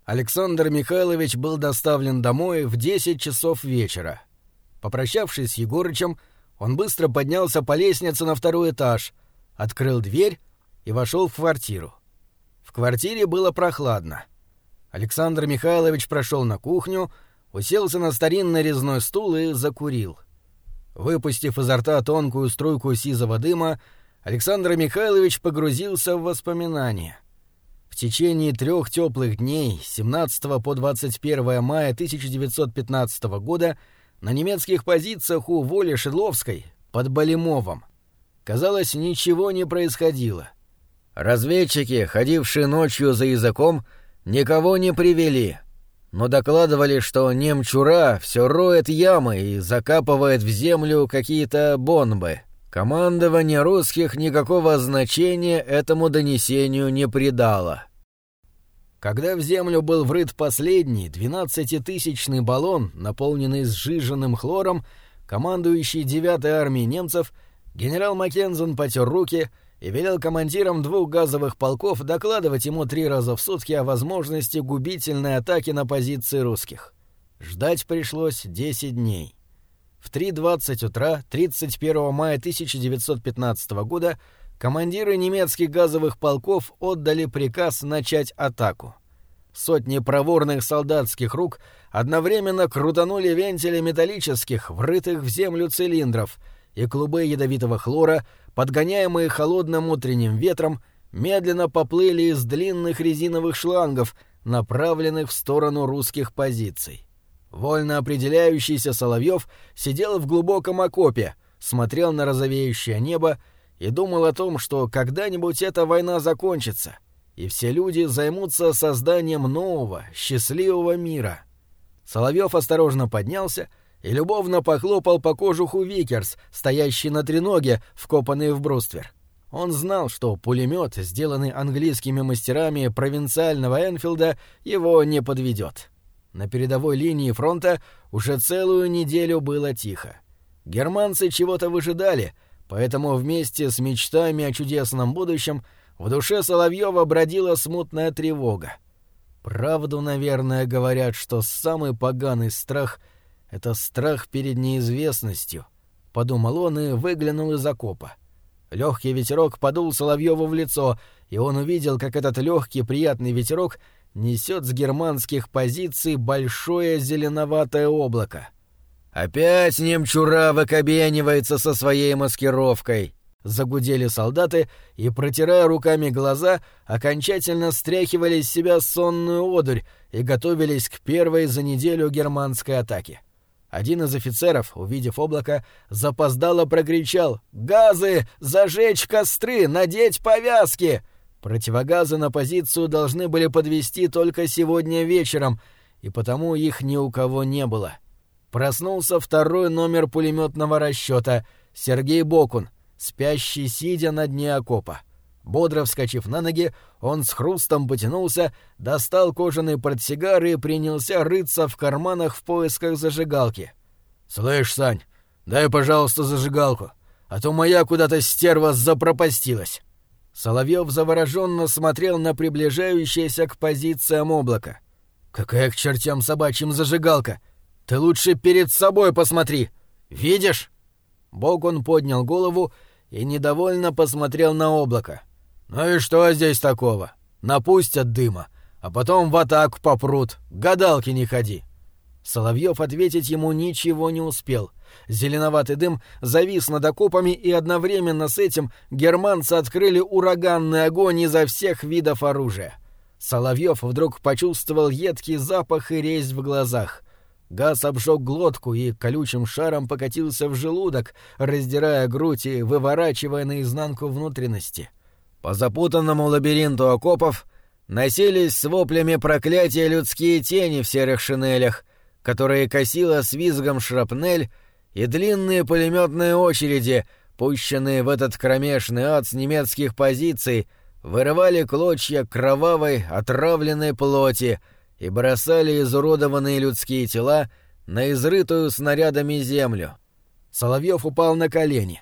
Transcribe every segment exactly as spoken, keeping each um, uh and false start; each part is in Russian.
Александр Михайлович был доставлен домой в десять часов вечера. Попрощавшись с Егорычем, он быстро поднялся по лестнице на второй этаж, открыл дверь и вошел в квартиру. В квартире было прохладно. Александр Михайлович прошел на кухню, уселся на старинный резной стул и закурил. Выпустив изо рта тонкую струйку сизого дыма, Александр Михайлович погрузился в воспоминания. В течение трех теплых дней с семнадцатого по двадцать первое мая тысяча девятьсот пятнадцатого года на немецких позициях у Воли-Шедловской под Балимовом, казалось, ничего не происходило. Разведчики, ходившие ночью за языком, никого не привели, но докладывали, что немчура все роет ямы и закапывает в землю какие-то бомбы. Командование русских никакого значения этому донесению не придало. Когда в землю был врыт последний двенадцатитысячный баллон, наполненный сжиженным хлором, командующий девятой армией немцев, генерал Маккензен потер руки и велел командирам двух газовых полков докладывать ему три раза в сутки о возможности губительной атаки на позиции русских. Ждать пришлось десять дней. В три двадцать утра тридцать первого мая тысяча девятьсот пятнадцатого года командиры немецких газовых полков отдали приказ начать атаку. Сотни проворных солдатских рук одновременно крутанули вентили металлических, врытых в землю цилиндров, и клубы ядовитого хлора, подгоняемые холодным утренним ветром, медленно поплыли из длинных резиновых шлангов, направленных в сторону русских позиций. Вольно определяющийся Соловьев сидел в глубоком окопе, смотрел на розовеющее небо и думал о том, что когда-нибудь эта война закончится, и все люди займутся созданием нового, счастливого мира. Соловьев осторожно поднялся и любовно похлопал по кожуху Викерс, стоящий на треноге, вкопанный в бруствер. Он знал, что пулемет, сделанный английскими мастерами провинциального Энфилда, его не подведет. На передовой линии фронта уже целую неделю было тихо. Германцы чего-то выжидали, поэтому вместе с мечтами о чудесном будущем в душе Соловьева бродила смутная тревога. Правду, наверное, говорят, что самый поганый страх — это страх перед неизвестностью, — подумал он и выглянул из окопа. Легкий ветерок подул Соловьеву в лицо, и он увидел, как этот легкий приятный ветерок несет с германских позиций большое зеленоватое облако. «Опять немчура выкобенивается со своей маскировкой!» Загудели солдаты и, протирая руками глаза, окончательно стряхивали с себя сонную одурь и готовились к первой за неделю германской атаке. Один из офицеров, увидев облако, запоздало прокричал: «Газы! Зажечь костры! Надеть повязки!» Противогазы на позицию должны были подвести только сегодня вечером, и потому их ни у кого не было. Проснулся второй номер пулеметного расчета — Сергей Бокун, спящий сидя на дне окопа. Бодро вскочив на ноги, он с хрустом потянулся, достал кожаный портсигар и принялся рыться в карманах в поисках зажигалки. «Слышь, Сань, дай, пожалуйста, зажигалку, а то моя куда-то стерва запропастилась». Соловьев завороженно смотрел на приближающееся к позициям облако. «Какая к чертям собачьим зажигалка? Ты лучше перед собой посмотри! Видишь?» Богун поднял голову и недовольно посмотрел на облако. «Ну и что здесь такого? Напустят дыма, а потом в атаку попрут. Гадалки не ходи». Соловьев ответить ему ничего не успел. Зеленоватый дым завис над окопами, и одновременно с этим германцы открыли ураганный огонь изо всех видов оружия. Соловьев вдруг почувствовал едкий запах и резь в глазах. Газ обжег глотку и колючим шаром покатился в желудок, раздирая грудь и выворачивая наизнанку внутренности. По запутанному лабиринту окопов носились с воплями проклятия людские тени в серых шинелях, которые косила с визгом шрапнель, и длинные пулеметные очереди, пущенные в этот кромешный ад с немецких позиций, вырывали клочья кровавой, отравленной плоти и бросали изуродованные людские тела на изрытую снарядами землю. Соловьев упал на колени.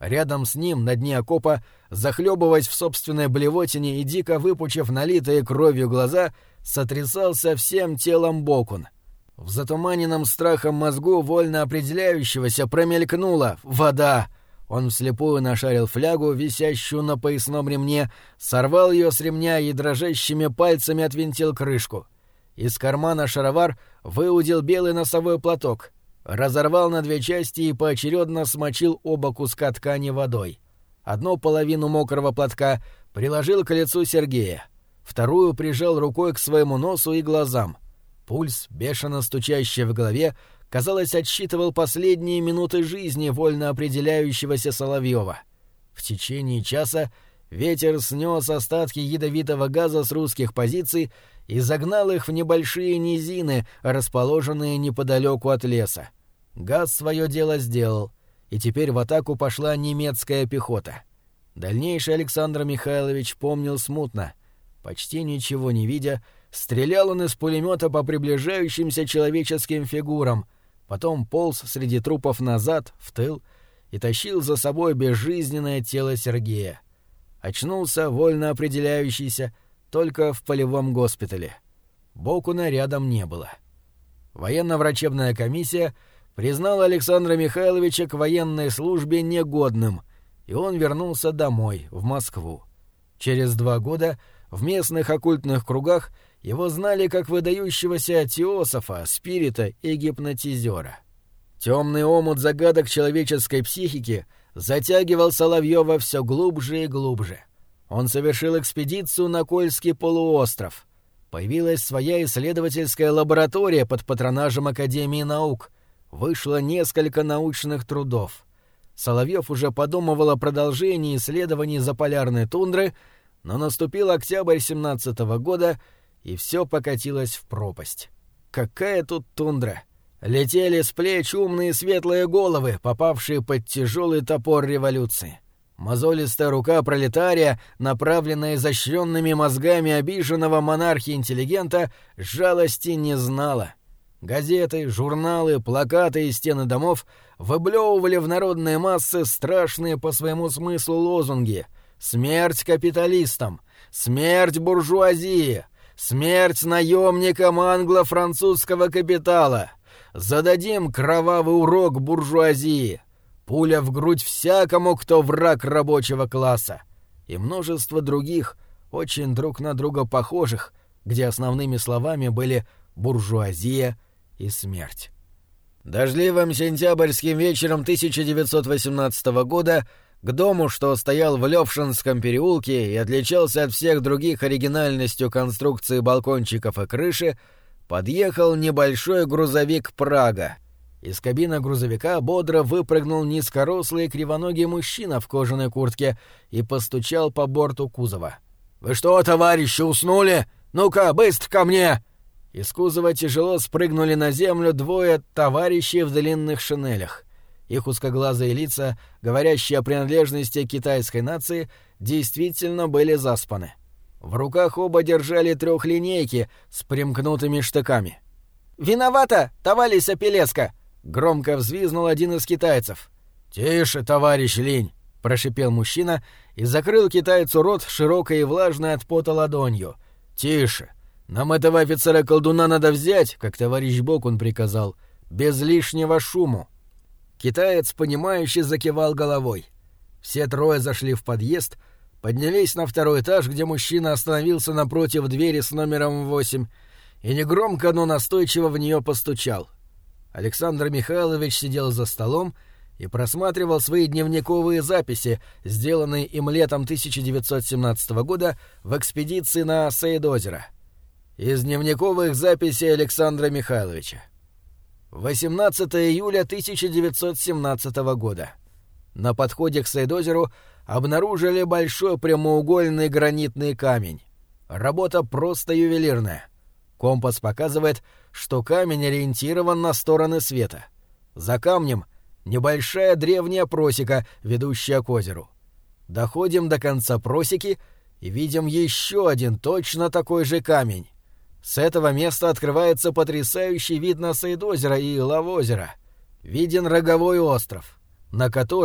Рядом с ним, на дне окопа, захлебываясь в собственной блевотине и дико выпучив налитые кровью глаза, сотрясался всем телом Бокун. В затуманенном страхом мозгу вольно определяющегося промелькнула вода. Он вслепую нашарил флягу, висящую на поясном ремне, сорвал ее с ремня и дрожащими пальцами отвинтил крышку. Из кармана шаровар выудил белый носовой платок, разорвал на две части и поочередно смочил оба куска ткани водой. Одну половину мокрого платка приложил к лицу Сергея, вторую прижал рукой к своему носу и глазам. Пульс, бешено стучащий в голове, казалось, отсчитывал последние минуты жизни вольно определяющегося Соловьева. В течение часа ветер снес остатки ядовитого газа с русских позиций и загнал их в небольшие низины, расположенные неподалеку от леса. Газ свое дело сделал, и теперь в атаку пошла немецкая пехота. Дальнейшее Александр Михайлович помнил смутно. Почти ничего не видя, стрелял он из пулемета по приближающимся человеческим фигурам, потом полз среди трупов назад, в тыл, и тащил за собой безжизненное тело Сергея. Очнулся, вольно определяющийся, только в полевом госпитале. Бокуна рядом не было. Военно-врачебная комиссия признала Александра Михайловича к военной службе негодным, и он вернулся домой, в Москву. Через два года в местных оккультных кругах его знали как выдающегося теософа, спирита и гипнотизера. Темный омут загадок человеческой психики затягивал Соловьева все глубже и глубже. Он совершил экспедицию на Кольский полуостров. Появилась своя исследовательская лаборатория под патронажем Академии наук. Вышло несколько научных трудов. Соловьев уже подумывал о продолжении исследований заполярной тундры, но наступил октябрь семнадцатого года, и все покатилось в пропасть. Какая тут тундра! Летели с плеч умные светлые головы, попавшие под тяжелый топор революции. Мозолистая рука пролетария, направленная изощренными мозгами обиженного монархи-интеллигента, жалости не знала. Газеты, журналы, плакаты и стены домов выблевывали в народные массы страшные по своему смыслу лозунги: «Смерть капиталистам! Смерть буржуазии! Смерть наемникам англо-французского капитала! Зададим кровавый урок буржуазии! Пуля в грудь всякому, кто враг рабочего класса!» И множество других, очень друг на друга похожих, где основными словами были буржуазия и смерть. Дождливым сентябрьским вечером тысяча девятьсот восемнадцатого года к дому, что стоял в Левшинском переулке и отличался от всех других оригинальностью конструкции балкончиков и крыши, подъехал небольшой грузовик «Прага». Из кабины грузовика бодро выпрыгнул низкорослый кривоногий мужчина в кожаной куртке и постучал по борту кузова. «Вы что, товарищи, уснули? Ну-ка, быстро ко мне!» Из кузова тяжело спрыгнули на землю двое товарищей в длинных шинелях. Их узкоглазые лица, говорящие о принадлежности китайской нации, действительно были заспаны. В руках оба держали трехлинейки с примкнутыми штыками. «Виновата, товарищ Апелеско!» — громко взвизнул один из китайцев. «Тише, товарищ Линь!» — прошипел мужчина и закрыл китайцу рот широкой и влажной от пота ладонью. «Тише! Нам этого офицера-колдуна надо взять, как товарищ Бокун приказал, без лишнего шуму». Китаец, понимающе закивал головой. Все трое зашли в подъезд, поднялись на второй этаж, где мужчина остановился напротив двери с номером восемь, и негромко, но настойчиво в нее постучал. Александр Михайлович сидел за столом и просматривал свои дневниковые записи, сделанные им летом тысяча девятьсот семнадцатого года в экспедиции на Сейд-озеро. Из дневниковых записей Александра Михайловича. восемнадцатого июля тысяча девятьсот семнадцатого года. На подходе к Сейд-озеру обнаружили большой прямоугольный гранитный камень. Работа просто ювелирная. Компас показывает, что камень ориентирован на стороны света. За камнем небольшая древняя просека, ведущая к озеру. Доходим до конца просеки и видим еще один точно такой же камень. С этого места открывается потрясающий вид на Сейд-озеро и Лавозеро. Виден роговой остров, на который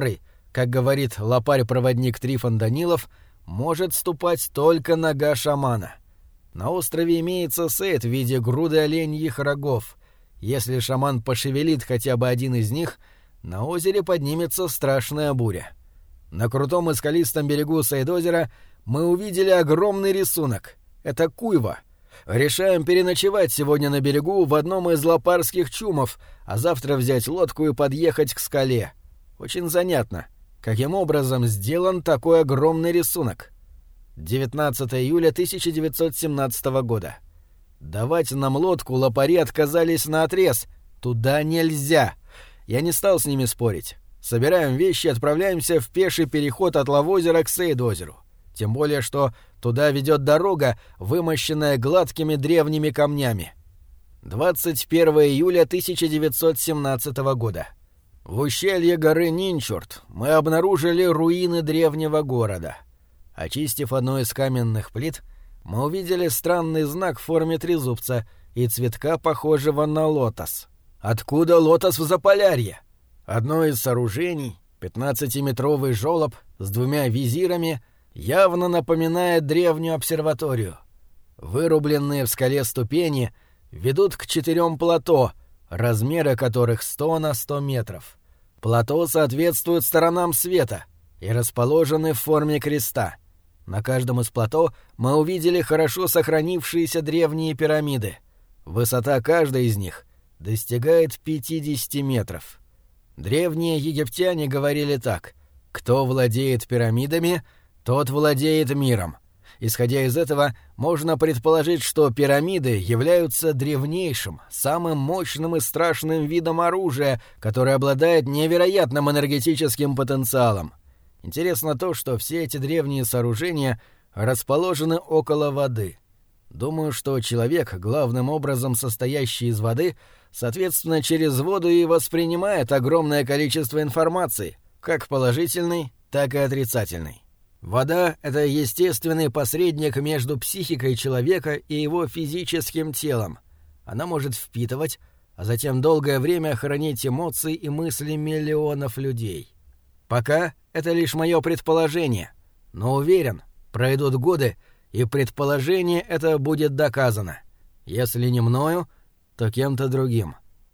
как говорит лопарь-проводник Трифон Данилов, может ступать только нога шамана. На острове имеется сет в виде груды оленьих рогов. Если шаман пошевелит хотя бы один из них, на озере поднимется страшная буря. На крутом и скалистом берегу Сейд-озера мы увидели огромный рисунок. Это куйва. Решаем переночевать сегодня на берегу в одном из лопарских чумов, а завтра взять лодку и подъехать к скале. Очень занятно, каким образом сделан такой огромный рисунок. девятнадцатого июля тысяча девятьсот семнадцатого года. Давать нам лодку лопари отказались наотрез. Туда нельзя. Я не стал с ними спорить. Собираем вещи и отправляемся в пеший переход от Лавозера к Сейд-озеру. Тем более, что туда ведет дорога, вымощенная гладкими древними камнями. двадцать первого июля тысяча девятьсот семнадцатого года. В ущелье горы Нинчурт мы обнаружили руины древнего города. Очистив одну из каменных плит, мы увидели странный знак в форме трезубца и цветка, похожего на лотос. Откуда лотос в Заполярье? Одно из сооружений, пятнадцатиметровый жёлоб с двумя визирами, явно напоминает древнюю обсерваторию. Вырубленные в скале ступени ведут к четырем плато, размеры которых сто на сто метров. Плато соответствуют сторонам света и расположены в форме креста. На каждом из плато мы увидели хорошо сохранившиеся древние пирамиды. Высота каждой из них достигает пятидесяти метров. Древние египтяне говорили так: «Кто владеет пирамидами, тот владеет миром». Исходя из этого, можно предположить, что пирамиды являются древнейшим, самым мощным и страшным видом оружия, которое обладает невероятным энергетическим потенциалом. Интересно то, что все эти древние сооружения расположены около воды. Думаю, что человек, главным образом состоящий из воды, соответственно, через воду и воспринимает огромное количество информации, как положительной, так и отрицательной. Вода — это естественный посредник между психикой человека и его физическим телом. Она может впитывать, а затем долгое время хранить эмоции и мысли миллионов людей. Пока это лишь мое предположение, но уверен, пройдут годы, и предположение это будет доказано. Если не мною, то кем-то другим.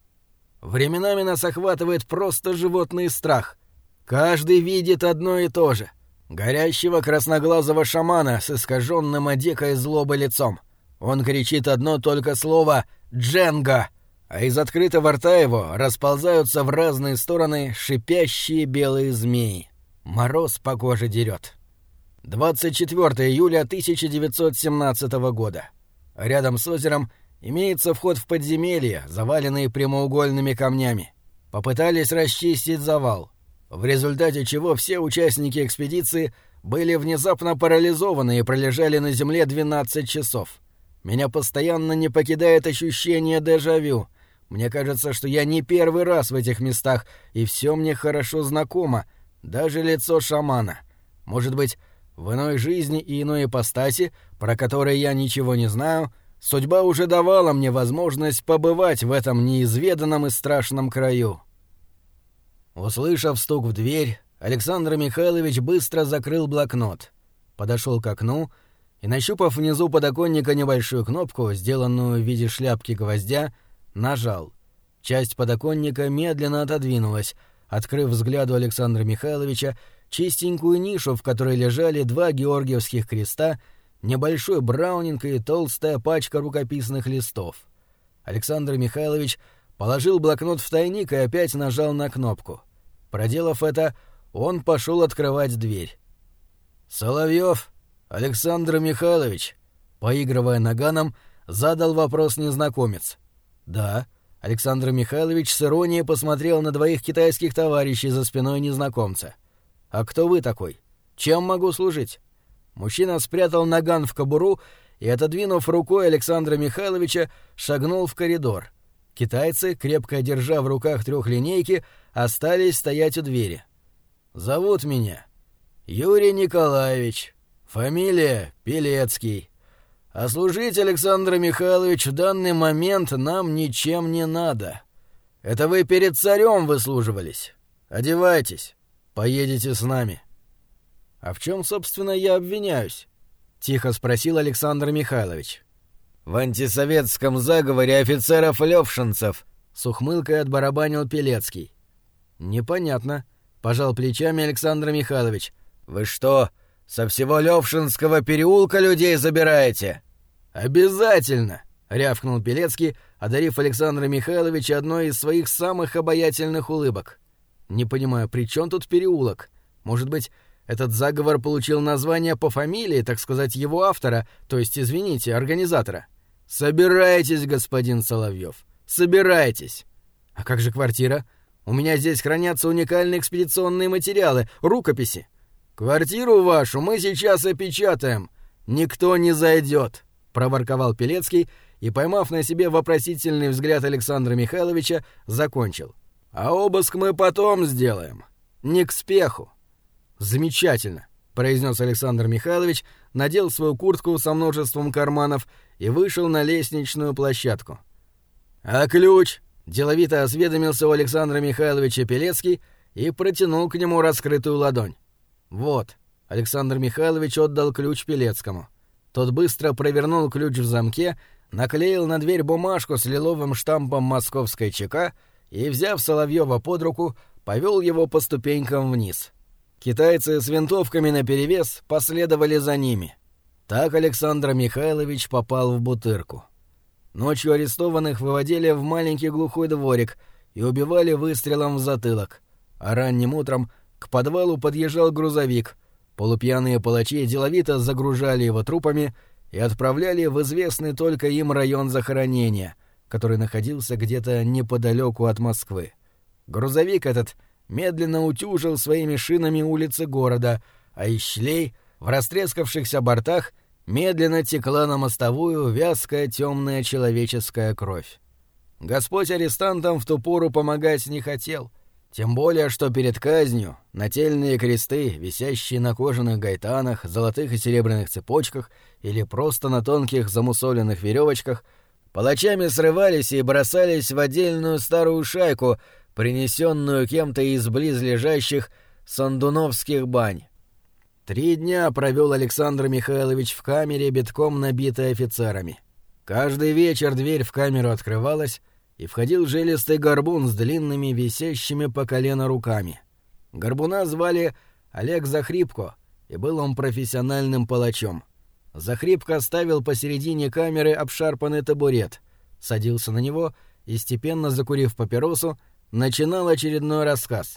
Временами нас охватывает просто животный страх. Каждый видит одно и то же. Горящего красноглазого шамана с искаженным от дикой злобы лицом. Он кричит одно только слово «Дженга», а из открытого рта его расползаются в разные стороны шипящие белые змеи. Мороз по коже дерет. двадцать четвёртого июля тысяча девятьсот семнадцатого года. Рядом с озером имеется вход в подземелье, заваленный прямоугольными камнями. Попытались расчистить завал, в результате чего все участники экспедиции были внезапно парализованы и пролежали на земле двенадцать часов. Меня постоянно не покидает ощущение дежавю. Мне кажется, что я не первый раз в этих местах, и все мне хорошо знакомо, даже лицо шамана. Может быть, в иной жизни и иной ипостаси, про которые я ничего не знаю, судьба уже давала мне возможность побывать в этом неизведанном и страшном краю. Услышав стук в дверь, Александр Михайлович быстро закрыл блокнот, подошел к окну и, нащупав внизу подоконника небольшую кнопку, сделанную в виде шляпки гвоздя, нажал. Часть подоконника медленно отодвинулась, открыв взгляду Александра Михайловича чистенькую нишу, в которой лежали два георгиевских креста, небольшой браунинг и толстая пачка рукописных листов. Александр Михайлович положил блокнот в тайник и опять нажал на кнопку. Проделав это, он пошел открывать дверь. «Соловьев Александр Михайлович», поигрывая наганом, задал вопрос незнакомец. «Да». Александр Михайлович с иронией посмотрел на двоих китайских товарищей за спиной незнакомца. «А кто вы такой? Чем могу служить?» Мужчина спрятал наган в кобуру и, отодвинув рукой Александра Михайловича, шагнул в коридор. Китайцы, крепко держа в руках трехлинейки, остались стоять у двери. «Зовут меня Юрий Николаевич. Фамилия Пелецкий. А служить, Александр Михайлович, в данный момент нам ничем не надо. Это вы перед царем выслуживались. Одевайтесь. Поедете с нами». «А в чем, собственно, я обвиняюсь?» — тихо спросил Александр Михайлович. «В антисоветском заговоре офицеров-левшинцев», — с ухмылкой отбарабанил Пелецкий. «Непонятно», — пожал плечами Александр Михайлович. «Вы что, со всего Левшинского переулка людей забираете?» «Обязательно!» — рявкнул Пелецкий, одарив Александра Михайловича одной из своих самых обаятельных улыбок. «Не понимаю, при чем тут переулок? Может быть, этот заговор получил название по фамилии, так сказать, его автора, то есть, извините, организатора? Собирайтесь, господин Соловьев, собирайтесь! А как же квартира? У меня здесь хранятся уникальные экспедиционные материалы, рукописи. Квартиру вашу мы сейчас опечатаем. Никто не зайдет», — проворковал Пелецкий и, поймав на себе вопросительный взгляд Александра Михайловича, закончил. «А обыск мы потом сделаем. Не к спеху». «Замечательно», — произнес Александр Михайлович, надел свою куртку со множеством карманов и вышел на лестничную площадку. «А ключ?» — деловито осведомился у Александра Михайловича Пелецкий и протянул к нему раскрытую ладонь. «Вот», — Александр Михайлович отдал ключ Пелецкому. Тот быстро провернул ключ в замке, наклеил на дверь бумажку с лиловым штампом московской ЧК и, взяв Соловьева под руку, повел его по ступенькам вниз. Китайцы с винтовками наперевес последовали за ними. Так Александр Михайлович попал в Бутырку. Ночью арестованных выводили в маленький глухой дворик и убивали выстрелом в затылок, а ранним утром к подвалу подъезжал грузовик. Полупьяные палачи деловито загружали его трупами и отправляли в известный только им район захоронения, который находился где-то неподалеку от Москвы. Грузовик этот медленно утюжил своими шинами улицы города, а из щелей в растрескавшихся бортах медленно текла на мостовую вязкая темная человеческая кровь. Господь арестантам в ту пору помогать не хотел, тем более, что перед казнью нательные кресты, висящие на кожаных гайтанах, золотых и серебряных цепочках или просто на тонких замусоленных веревочках, палачами срывались и бросались в отдельную старую шайку, принесенную кем-то из близлежащих сандуновских бань. Три дня провел Александр Михайлович в камере, битком набитой офицерами. Каждый вечер дверь в камеру открывалась, и входил жилистый горбун с длинными, висящими по колено руками. Горбуна звали Олег Захрипко, и был он профессиональным палачом. Захрипко ставил посередине камеры обшарпанный табурет, садился на него и, степенно закурив папиросу, начинал очередной рассказ.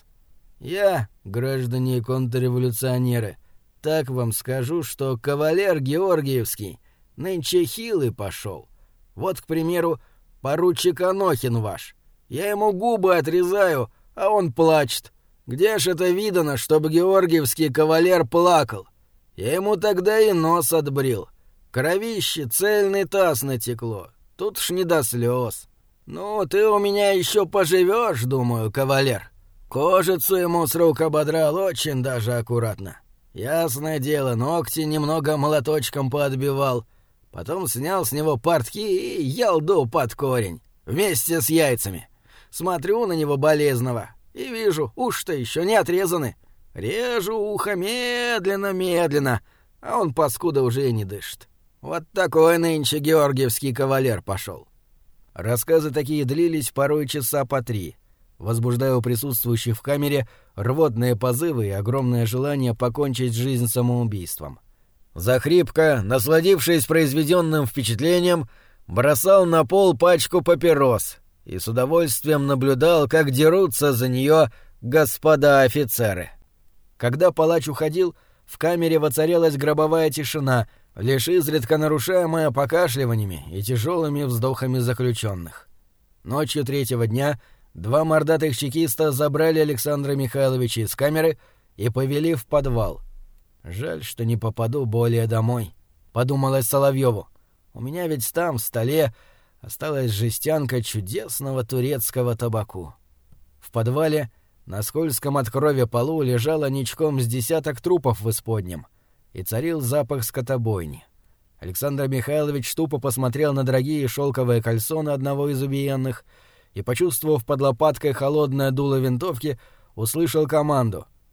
«Я, граждане контрреволюционеры, так вам скажу, что кавалер Георгиевский нынче хилый пошел. Вот, к примеру, поручик Анохин ваш. Я ему губы отрезаю, а он плачет. Где ж это видано, чтобы георгиевский кавалер плакал? Я ему тогда и нос отбрил. Кровище цельный таз натекло. Тут ж не до слез. Ну, ты у меня еще поживешь, думаю, кавалер. Кожицу ему с рук ободрал очень даже аккуратно. Ясное дело, ногти немного молоточком поотбивал. Потом снял с него портки и ялду под корень, вместе с яйцами. Смотрю на него болезного и вижу, уж-то еще не отрезаны. Режу ухо медленно-медленно, а он, паскуда, уже и не дышит. Вот такой нынче георгиевский кавалер пошел. Рассказы такие длились порой часа по три, возбуждая у присутствующих в камере рвотные позывы и огромное желание покончить жизнь самоубийством. Захрипко, насладившись произведенным впечатлением, бросал на пол пачку папирос и с удовольствием наблюдал, как дерутся за нее господа офицеры. Когда палач уходил, в камере воцарилась гробовая тишина, лишь изредка нарушаемая покашливаниями и тяжелыми вздохами заключенных. Ночью третьего дня два мордатых чекиста забрали Александра Михайловича из камеры и повели в подвал. «Жаль, что не попаду более домой», — подумалось Соловьеву. «У меня ведь там, в столе, осталась жестянка чудесного турецкого табаку». В подвале на скользком от крови полу лежало ничком с десяток трупов в исподнем, и царил запах скотобойни. Александр Михайлович тупо посмотрел на дорогие шелковые кальсоны одного из убиенных и, почувствовав под лопаткой холодное дуло винтовки, услышал команду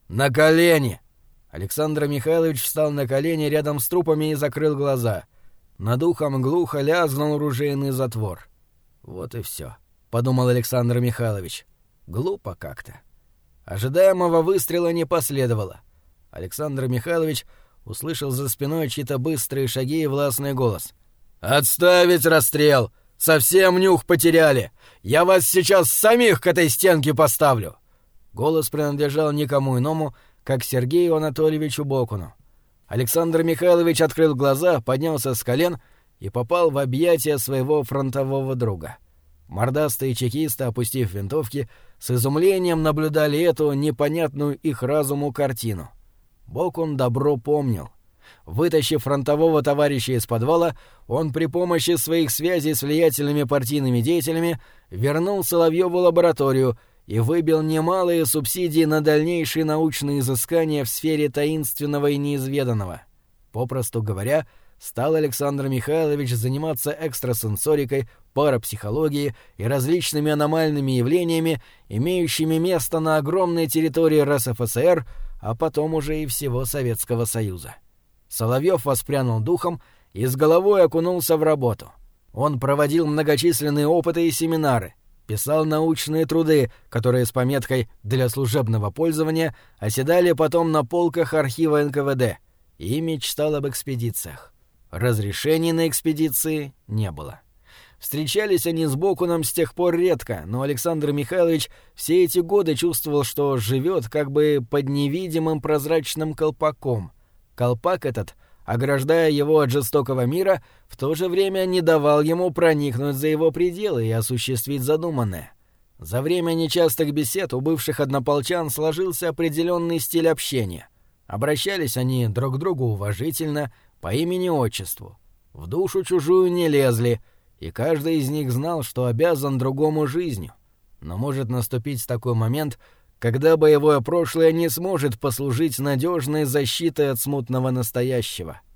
«На колени!» Александр Михайлович встал на колени рядом с трупами и закрыл глаза. Над ухом глухо лязгнул ружейный затвор. «Вот и все», — подумал Александр Михайлович. «Глупо как-то». Ожидаемого выстрела не последовало. Александр Михайлович услышал за спиной чьи-то быстрые шаги и властный голос. «Отставить расстрел! Совсем нюх потеряли! Я вас сейчас самих к этой стенке поставлю!» Голос принадлежал никому иному, как Сергею Анатольевичу Бокуну. Александр Михайлович открыл глаза, поднялся с колен и попал в объятия своего фронтового друга. Мордастые чекисты, опустив винтовки, с изумлением наблюдали эту непонятную их разуму картину. Бокун добро помнил. Вытащив фронтового товарища из подвала, он при помощи своих связей с влиятельными партийными деятелями вернул Соловьёву лабораторию и выбил немалые субсидии на дальнейшие научные изыскания в сфере таинственного и неизведанного. Попросту говоря, стал Александр Михайлович заниматься экстрасенсорикой, парапсихологией и различными аномальными явлениями, имеющими место на огромной территории РСФСР, а потом уже и всего Советского Союза. Соловьёв воспрянул духом и с головой окунулся в работу. Он проводил многочисленные опыты и семинары, писал научные труды, которые с пометкой «для служебного пользования» оседали потом на полках архива эн ка вэ дэ, и мечтал об экспедициях. Разрешений на экспедиции не было. Встречались они с Бокуном с тех пор редко, но Александр Михайлович все эти годы чувствовал, что живет как бы под невидимым прозрачным колпаком. Колпак этот, ограждая его от жестокого мира, в то же время не давал ему проникнуть за его пределы и осуществить задуманное. За время нечастых бесед у бывших однополчан сложился определенный стиль общения. Обращались они друг к другу уважительно, по имени-отчеству. В душу чужую не лезли, и каждый из них знал, что обязан другому жизнью. Но может наступить такой момент, когда боевое прошлое не сможет послужить надежной защитой от смутного настоящего.